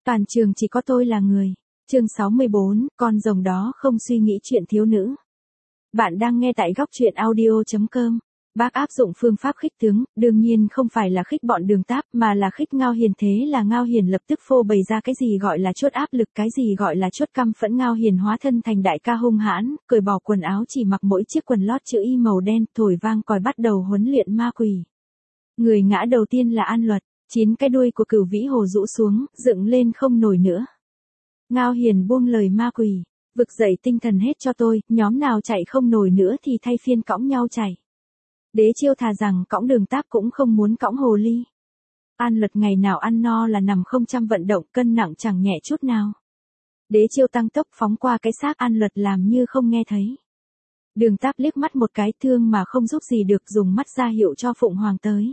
Toàn trường chỉ có tôi là người. Chương 64, con rồng đó không suy nghĩ chuyện thiếu nữ. Bạn đang nghe tại góc truyện audio.com. Bác áp dụng phương pháp khích tướng, đương nhiên không phải là khích bọn Đường Táp mà là khích Ngao Hiền, thế là Ngao Hiền lập tức phô bày ra cái gì gọi là chốt áp lực, cái gì gọi là chốt căm phẫn. Ngao Hiền hóa thân thành đại ca hung hãn, cởi bỏ quần áo chỉ mặc mỗi chiếc quần lót chữ Y màu đen, thổi vang còi bắt đầu huấn luyện ma quỷ. Người ngã đầu tiên là An Luật, 9 cái đuôi của Cửu Vĩ Hồ rũ xuống, dựng lên không nổi nữa. Ngao Hiền buông lời ma quỷ, vực dậy tinh thần hết cho tôi, nhóm nào chạy không nổi nữa thì thay phiên cõng nhau chạy. Đế Chiêu thà rằng cõng Đường Táp cũng không muốn cõng hồ ly. An Luật ngày nào ăn no là nằm không chăm vận động, cân nặng chẳng nhẹ chút nào. Đế Chiêu tăng tốc phóng qua cái xác An Luật làm như không nghe thấy. Đường Táp liếc mắt một cái thương mà không giúp gì được, dùng mắt ra hiệu cho Phụng Hoàng tới.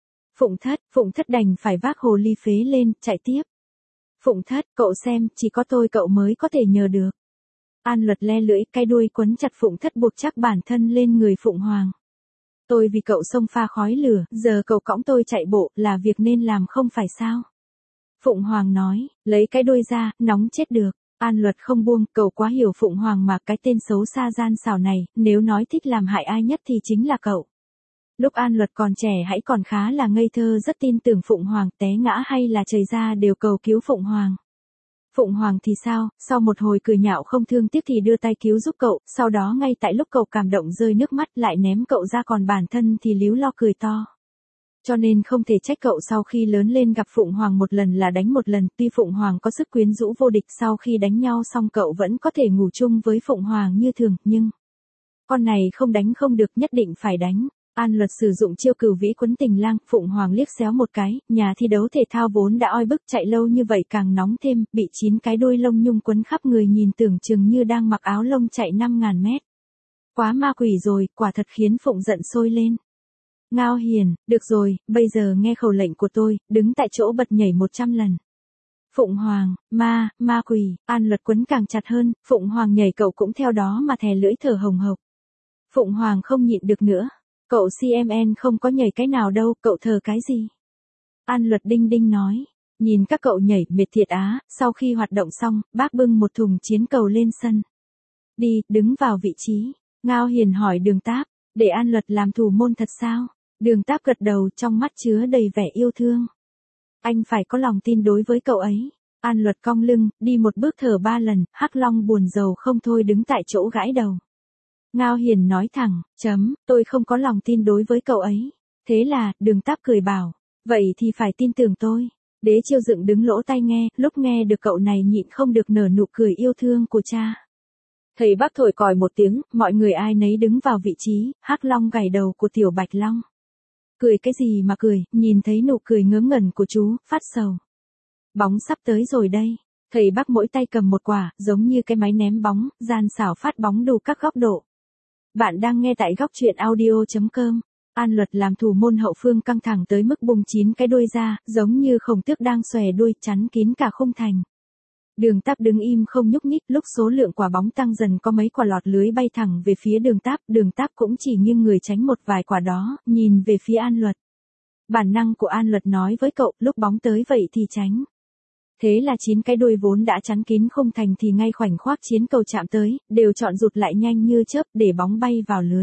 Phụng thất đành phải vác hồ ly phế lên, chạy tiếp. Phụng thất, cậu xem, chỉ có tôi cậu mới có thể nhờ được. An Luật le lưỡi, cái đuôi quấn chặt Phụng thất buộc chắc bản thân lên người Phụng Hoàng. Tôi vì cậu xông pha khói lửa, giờ cậu cõng tôi chạy bộ, là việc nên làm không phải sao? Phụng Hoàng nói, lấy cái đuôi ra, nóng chết được. An Luật không buông, cậu quá hiểu Phụng Hoàng mà, cái tên xấu xa gian xảo này, nếu nói thích làm hại ai nhất thì chính là cậu. Lúc An Luật còn trẻ hãy còn khá là ngây thơ, rất tin tưởng Phụng Hoàng, té ngã hay là trời ra đều cầu cứu Phụng Hoàng. Phụng Hoàng thì sao, sau một hồi cười nhạo không thương tiếc thì đưa tay cứu giúp cậu, sau đó ngay tại lúc cậu cảm động rơi nước mắt lại ném cậu ra, còn bản thân thì líu lo cười to. Cho nên không thể trách cậu sau khi lớn lên gặp Phụng Hoàng một lần là đánh một lần, tuy Phụng Hoàng có sức quyến rũ vô địch, sau khi đánh nhau xong cậu vẫn có thể ngủ chung với Phụng Hoàng như thường, nhưng con này không đánh không được, nhất định phải đánh. An Luật sử dụng chiêu Cửu Vĩ quấn tình lang, Phụng Hoàng liếc xéo một cái, nhà thi đấu thể thao vốn đã oi bức, chạy lâu như vậy càng nóng thêm, bị 9 cái đuôi lông nhung quấn khắp người nhìn tưởng chừng như đang mặc áo lông chạy 5.000 mét. Quá ma quỷ rồi, quả thật khiến Phụng giận sôi lên. Ngao Hiền, được rồi, bây giờ nghe khẩu lệnh của tôi, đứng tại chỗ bật nhảy 100 lần. Phụng Hoàng, ma quỷ, An Luật quấn càng chặt hơn, Phụng Hoàng nhảy cậu cũng theo đó mà thè lưỡi thở hồng hộc. Phụng Hoàng không nhịn được nữa. Cậu CMN không có nhảy cái nào đâu, cậu thờ cái gì? An Luật đinh đinh nói, nhìn các cậu nhảy mệt thiệt á. Sau khi hoạt động xong, bác bưng một thùng chiến cầu lên sân. Đi, đứng vào vị trí. Ngao Hiền hỏi Đường Táp, để An Luật làm thủ môn thật sao? Đường Táp gật đầu, trong mắt chứa đầy vẻ yêu thương. Anh phải có lòng tin đối với cậu ấy. An Luật cong lưng, đi một bước thở 3 lần, Hắc Long buồn rầu không thôi đứng tại chỗ gãi đầu. Ngao Hiền nói thẳng, tôi không có lòng tin đối với cậu ấy. Thế là, Đường Táp cười bảo, vậy thì phải tin tưởng tôi. Đế Chiêu dựng đứng lỗ tai nghe, lúc nghe được cậu này nhịn không được nở nụ cười yêu thương của cha. Thầy bác thổi còi một tiếng, mọi người ai nấy đứng vào vị trí, Hắc Long gảy đầu của Tiểu Bạch Long. Cười cái gì mà cười, nhìn thấy nụ cười ngớ ngẩn của chú, phát sầu. Bóng sắp tới rồi đây. Thầy bác mỗi tay cầm một quả, giống như cái máy ném bóng, gian xảo phát bóng đủ các góc độ. Bạn đang nghe tại góc truyện audio.com. An Luật làm thủ môn hậu phương căng thẳng tới mức bung 9 cái đuôi ra, giống như khổng tước đang xòe đuôi, chắn kín cả khung thành. Đường Táp đứng im không nhúc nhích, lúc số lượng quả bóng tăng dần có mấy quả lọt lưới bay thẳng về phía Đường Táp cũng chỉ nghiêng người tránh một vài quả đó, nhìn về phía An Luật. Bản năng của An Luật nói với cậu, lúc bóng tới vậy thì tránh. Thế là 9 cái đuôi vốn đã chắn kín khung thành thì ngay khoảnh khắc chiến cầu chạm tới, đều chọn rụt lại nhanh như chớp để bóng bay vào lưới.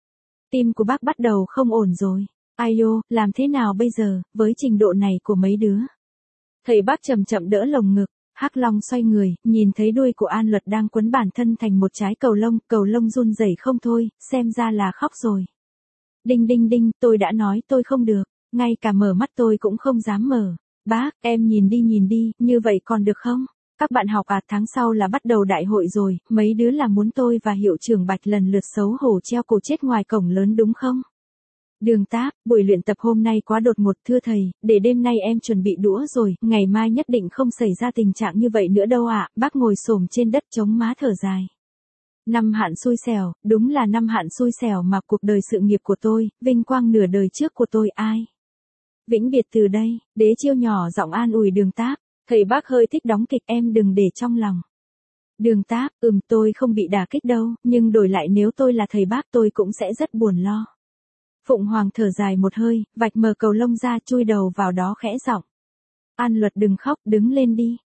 Tim của bác bắt đầu không ổn rồi. Ai ô, làm thế nào bây giờ, với trình độ này của mấy đứa? Thầy bác chậm chậm đỡ lồng ngực, Hắc Long xoay người, nhìn thấy đuôi của An Luật đang quấn bản thân thành một trái cầu lông run rẩy không thôi, xem ra là khóc rồi. Đinh đinh đinh, tôi đã nói tôi không được, ngay cả mở mắt tôi cũng không dám mở. Bác, em nhìn đi, như vậy còn được không? Các bạn học tháng sau là bắt đầu đại hội rồi, mấy đứa là muốn tôi và hiệu trưởng Bạch lần lượt xấu hổ treo cổ chết ngoài cổng lớn đúng không? Đường Táp, buổi luyện tập hôm nay quá đột ngột, thưa thầy, để đêm nay em chuẩn bị đũa rồi, ngày mai nhất định không xảy ra tình trạng như vậy nữa đâu ạ. Bác ngồi xổm trên đất chống má thở dài. Năm hạn xui xẻo, đúng là năm hạn xui xẻo mà cuộc đời sự nghiệp của tôi, vinh quang nửa đời trước của tôi ai? Vĩnh biệt từ đây. Đế Chiêu nhỏ giọng an ủi Đường Táp, thầy bác hơi thích đóng kịch, em đừng để trong lòng. Đường Táp, tôi không bị đả kích đâu, nhưng đổi lại nếu tôi là thầy bác tôi cũng sẽ rất buồn lo. Phụng Hoàng thở dài một hơi, vạch mở cầu lông ra, chui đầu vào đó khẽ giọng. An Luật đừng khóc, đứng lên đi.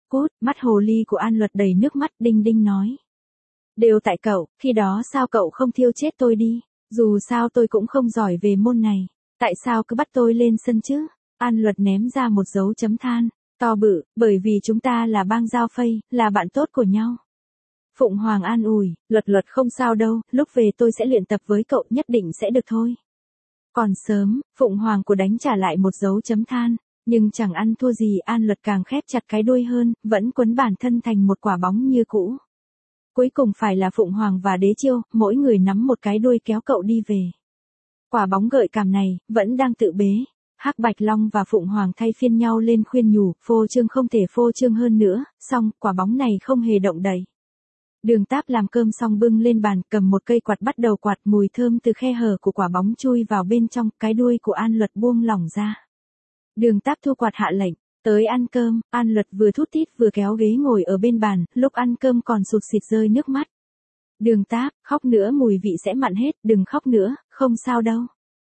Cút, mắt hồ ly của An Luật đầy nước mắt, đinh đinh nói. Đều tại cậu, khi đó sao cậu không thiêu chết tôi đi, dù sao tôi cũng không giỏi về môn này, tại sao cứ bắt tôi lên sân chứ? An Luật ném ra một dấu chấm than, to bự, bởi vì chúng ta là bang giao phây, là bạn tốt của nhau. Phụng Hoàng an ủi, Luật không sao đâu, lúc về tôi sẽ luyện tập với cậu, nhất định sẽ được thôi. Còn sớm, Phụng Hoàng của đánh trả lại một dấu chấm than, nhưng chẳng ăn thua gì, An Luật càng khép chặt cái đuôi hơn, vẫn quấn bản thân thành một quả bóng như cũ. Cuối cùng phải là Phụng Hoàng và Đế Chiêu, mỗi người nắm một cái đuôi kéo cậu đi về. Quả bóng gợi cảm này, vẫn đang tự bế. Hắc Bạch Long và Phụng Hoàng thay phiên nhau lên khuyên nhủ, phô trương không thể phô trương hơn nữa, xong, quả bóng này không hề động đậy. Đường Táp làm cơm xong bưng lên bàn, cầm một cây quạt bắt đầu quạt, mùi thơm từ khe hở của quả bóng chui vào bên trong, cái đuôi của An Luật buông lỏng ra. Đường Táp thu quạt hạ lệnh, tới ăn cơm. An Luật vừa thút thít vừa kéo ghế ngồi ở bên bàn, lúc ăn cơm còn sụt sịt rơi nước mắt. Đường Táp, khóc nữa mùi vị sẽ mặn hết, đừng khóc nữa, không sao đâu.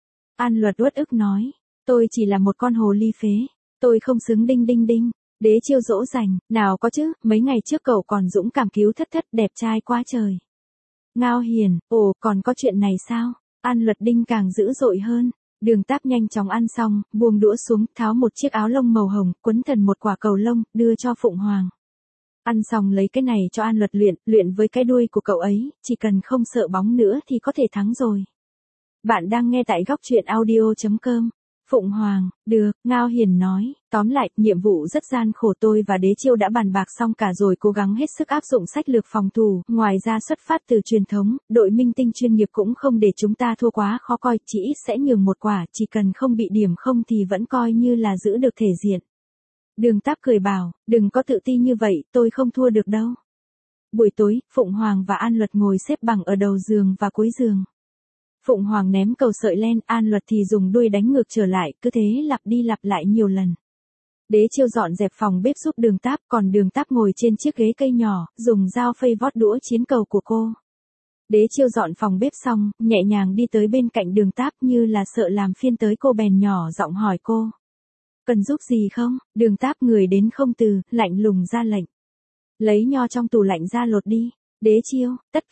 An Luật uất ức nói, tôi chỉ là một con hồ ly phế, tôi không xứng đinh đinh đinh. Đế Chiêu dỗ dành, nào có chứ, mấy ngày trước cậu còn dũng cảm cứu Thất Thất, đẹp trai quá trời. Ngao Hiền, ồ, còn có chuyện này sao? An Luật đinh càng dữ dội hơn. Đường Táp nhanh chóng ăn xong, buông đũa xuống, tháo một chiếc áo lông màu hồng, quấn thần một quả cầu lông, đưa cho Phụng Hoàng. Ăn xong lấy cái này cho An Luật luyện với cái đuôi của cậu ấy, chỉ cần không sợ bóng nữa thì có thể thắng rồi. Bạn đang nghe tại góc truyện audio.com. Phụng Hoàng, được, Ngao Hiền nói, tóm lại, nhiệm vụ rất gian khổ, tôi và Đế Chiêu đã bàn bạc xong cả rồi, cố gắng hết sức áp dụng sách lược phòng thủ, ngoài ra xuất phát từ truyền thống, đội minh tinh chuyên nghiệp cũng không để chúng ta thua quá khó coi, chỉ ít sẽ nhường một quả, chỉ cần không bị điểm không thì vẫn coi như là giữ được thể diện. Đường Táp cười bảo, đừng có tự ti như vậy, tôi không thua được đâu. Buổi tối, Phụng Hoàng và An Luật ngồi xếp bằng ở đầu giường và cuối giường. Phụng Hoàng ném cầu sợi len, An Luật thì dùng đuôi đánh ngược trở lại, cứ thế lặp đi lặp lại nhiều lần. Đế Chiêu dọn dẹp phòng bếp giúp Đường Táp, còn Đường Táp ngồi trên chiếc ghế cây nhỏ, dùng dao phây vót đũa chiến cầu của cô. Đế Chiêu dọn phòng bếp xong, nhẹ nhàng đi tới bên cạnh Đường Táp như là sợ làm phiền tới cô, bèn nhỏ giọng hỏi cô. Cần giúp gì không? Đường Táp người đến không từ, lạnh lùng ra lệnh. Lấy nho trong tủ lạnh ra lột đi. Đế Chiêu, tất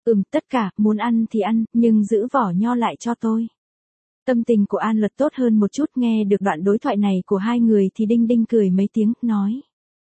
cả, muốn ăn thì ăn, nhưng giữ vỏ nho lại cho tôi. Tâm tình của An Luật tốt hơn một chút, nghe được đoạn đối thoại này của hai người thì đinh đinh cười mấy tiếng, nói.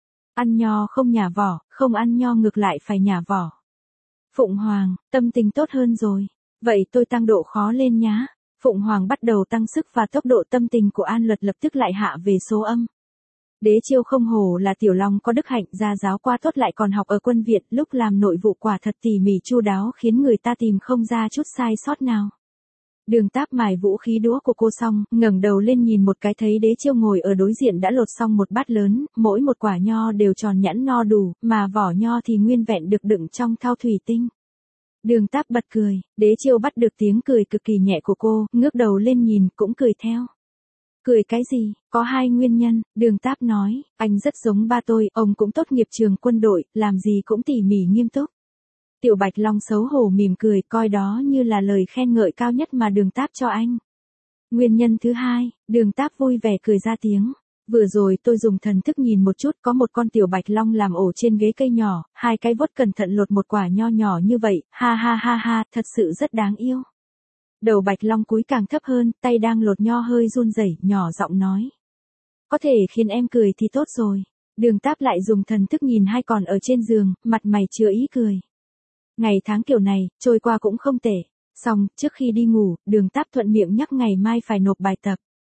Ăn nho không nhả vỏ, không ăn nho ngược lại phải nhả vỏ. Phụng Hoàng, tâm tình tốt hơn rồi. Vậy tôi tăng độ khó lên nhá. Phụng Hoàng bắt đầu tăng sức và tốc độ, tâm tình của An Luật lập tức lại hạ về số âm. Đế Chiêu không hổ là tiểu long có đức hạnh, gia giáo qua tốt lại còn học ở quân Việt, lúc làm nội vụ quả thật tỉ mỉ chu đáo, khiến người ta tìm không ra chút sai sót nào. Đường Táp mài vũ khí đũa của cô xong, ngẩng đầu lên nhìn một cái thấy Đế Chiêu ngồi ở đối diện đã lột xong một bát lớn, mỗi một quả nho đều tròn nhẵn no đủ, mà vỏ nho thì nguyên vẹn được đựng trong thau thủy tinh. Đường Táp bật cười, Đế Chiêu bắt được tiếng cười cực kỳ nhẹ của cô, ngước đầu lên nhìn, cũng cười theo. Cười cái gì, có hai nguyên nhân, Đường Táp nói, anh rất giống ba tôi, ông cũng tốt nghiệp trường quân đội, làm gì cũng tỉ mỉ nghiêm túc. Tiểu Bạch Long xấu hổ mỉm cười, coi đó như là lời khen ngợi cao nhất mà Đường Táp cho anh. Nguyên nhân thứ hai, Đường Táp vui vẻ cười ra tiếng. Vừa rồi tôi dùng thần thức nhìn một chút, có một con tiểu Bạch Long làm ổ trên ghế cây nhỏ, hai cái vuốt cẩn thận lột một quả nho nhỏ như vậy, ha ha ha ha, thật sự rất đáng yêu. Đầu Bạch Long cúi càng thấp hơn, tay đang lột nho hơi run rẩy, nhỏ giọng nói. Có thể khiến em cười thì tốt rồi. Đường Táp lại dùng thần thức nhìn hai con ở trên giường, mặt mày chứa ý cười. Ngày tháng kiểu này, trôi qua cũng không tệ. Xong, trước khi đi ngủ, Đường Táp thuận miệng nhắc ngày mai phải nộp bài tập.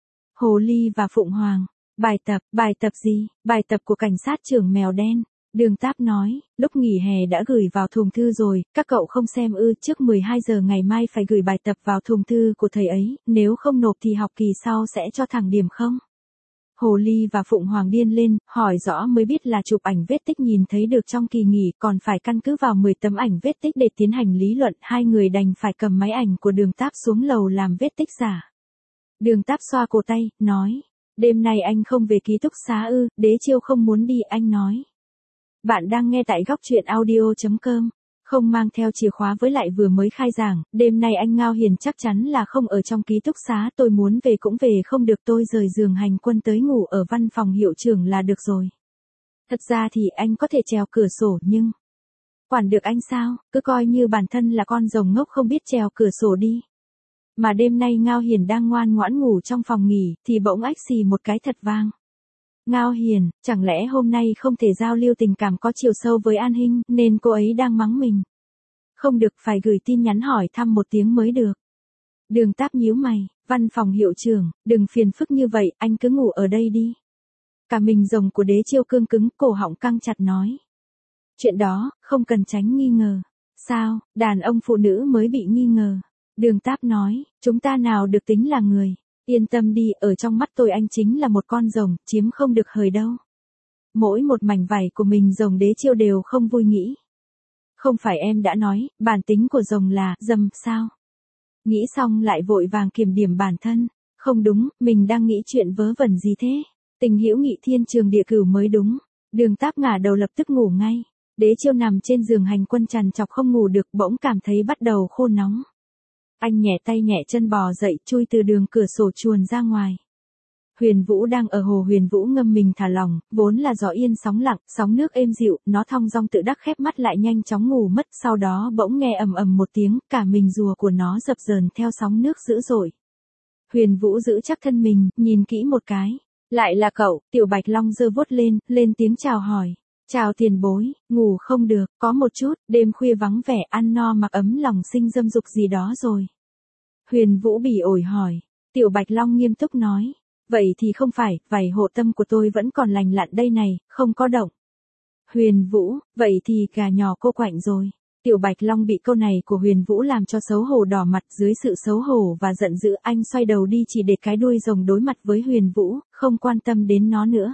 Hồ Ly và Phụng Hoàng. Bài tập gì? Bài tập của cảnh sát trưởng mèo đen. Đường Táp nói, lúc nghỉ hè đã gửi vào thùng thư rồi, các cậu không xem ư, trước 12 giờ ngày mai phải gửi bài tập vào thùng thư của thầy ấy, nếu không nộp thì học kỳ sau sẽ cho thẳng điểm không? Hồ Ly và Phụng Hoàng điên lên, hỏi rõ mới biết là chụp ảnh vết tích nhìn thấy được trong kỳ nghỉ, còn phải căn cứ vào 10 tấm ảnh vết tích để tiến hành lý luận, hai người đành phải cầm máy ảnh của Đường Táp xuống lầu làm vết tích giả. Đường Táp xoa cổ tay, nói, đêm nay anh không về ký túc xá ư? Đế Chiêu không muốn đi, anh nói. Bạn đang nghe tại góc truyện audio.com. Không mang theo chìa khóa với lại vừa mới khai giảng, đêm nay anh Ngao Hiền chắc chắn là không ở trong ký túc xá, tôi muốn về cũng về không được, tôi rời giường hành quân tới ngủ ở văn phòng hiệu trưởng là được rồi. Thật ra thì anh có thể trèo cửa sổ nhưng... Quản được anh sao, cứ coi như bản thân là con rồng ngốc không biết trèo cửa sổ đi. Mà đêm nay Ngao Hiền đang ngoan ngoãn ngủ trong phòng nghỉ, thì bỗng ách xì một cái thật vang. Ngao Hiền, chẳng lẽ hôm nay không thể giao lưu tình cảm có chiều sâu với An Hinh, nên cô ấy đang mắng mình. Không được, phải gửi tin nhắn hỏi thăm một tiếng mới được. Đường Táp nhíu mày, văn phòng hiệu trưởng, đừng phiền phức như vậy, anh cứ ngủ ở đây đi. Cả mình rồng của Đế Chiêu cương cứng, cổ họng căng chặt nói. Chuyện đó, không cần tránh nghi ngờ. Sao, đàn ông phụ nữ mới bị nghi ngờ. Đường Táp nói, chúng ta nào được tính là người. Yên tâm đi, ở trong mắt tôi anh chính là một con rồng, chiếm không được hời đâu. Mỗi một mảnh vảy của mình rồng Đế Chiêu đều không vui nghĩ. Không phải em đã nói, bản tính của rồng là, dâm, sao? Nghĩ xong lại vội vàng kiểm điểm bản thân. Không đúng, mình đang nghĩ chuyện vớ vẩn gì thế? Tình hữu nghị thiên trường địa cửu mới đúng. Đường Táp ngả đầu lập tức ngủ ngay. Đế Chiêu nằm trên giường hành quân trằn trọc không ngủ được, bỗng cảm thấy bắt đầu khô nóng. Anh nhẹ tay nhẹ chân bò dậy, chui từ đường cửa sổ chuồn ra ngoài. Huyền Vũ đang ở hồ Huyền Vũ ngâm mình thả lỏng, vốn là gió yên sóng lặng, sóng nước êm dịu, nó thong dong tự đắc khép mắt lại nhanh chóng ngủ mất, sau đó bỗng nghe ầm ầm một tiếng, cả mình rùa của nó dập dờn theo sóng nước dữ dội. Huyền Vũ giữ chắc thân mình, nhìn kỹ một cái. Lại là cậu, Tiểu Bạch Long giơ vuốt lên tiếng chào hỏi. Chào tiền bối, ngủ không được, có một chút, đêm khuya vắng vẻ, ăn no mặc ấm lòng sinh dâm dục gì đó rồi. Huyền Vũ bỉ ổi hỏi. Tiểu Bạch Long nghiêm túc nói. Vậy thì không phải, vảy hộ tâm của tôi vẫn còn lành lặn đây này, không có động. Huyền Vũ, vậy thì gà nhỏ cô quạnh rồi. Tiểu Bạch Long bị câu này của Huyền Vũ làm cho xấu hổ đỏ mặt, dưới sự xấu hổ và giận dữ anh xoay đầu đi chỉ để cái đuôi rồng đối mặt với Huyền Vũ, không quan tâm đến nó nữa.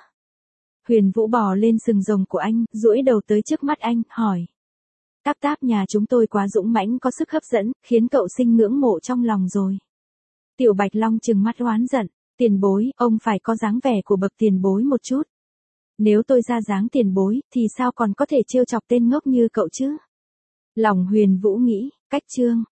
Huyền Vũ bò lên sừng rồng của anh, duỗi đầu tới trước mắt anh, hỏi. Táp Táp nhà chúng tôi quá dũng mãnh có sức hấp dẫn, khiến cậu sinh ngưỡng mộ trong lòng rồi. Tiểu Bạch Long trừng mắt oán giận. Tiền bối, ông phải có dáng vẻ của bậc tiền bối một chút. Nếu tôi ra dáng tiền bối, thì sao còn có thể trêu chọc tên ngốc như cậu chứ? Lòng Huyền Vũ nghĩ, cách chương.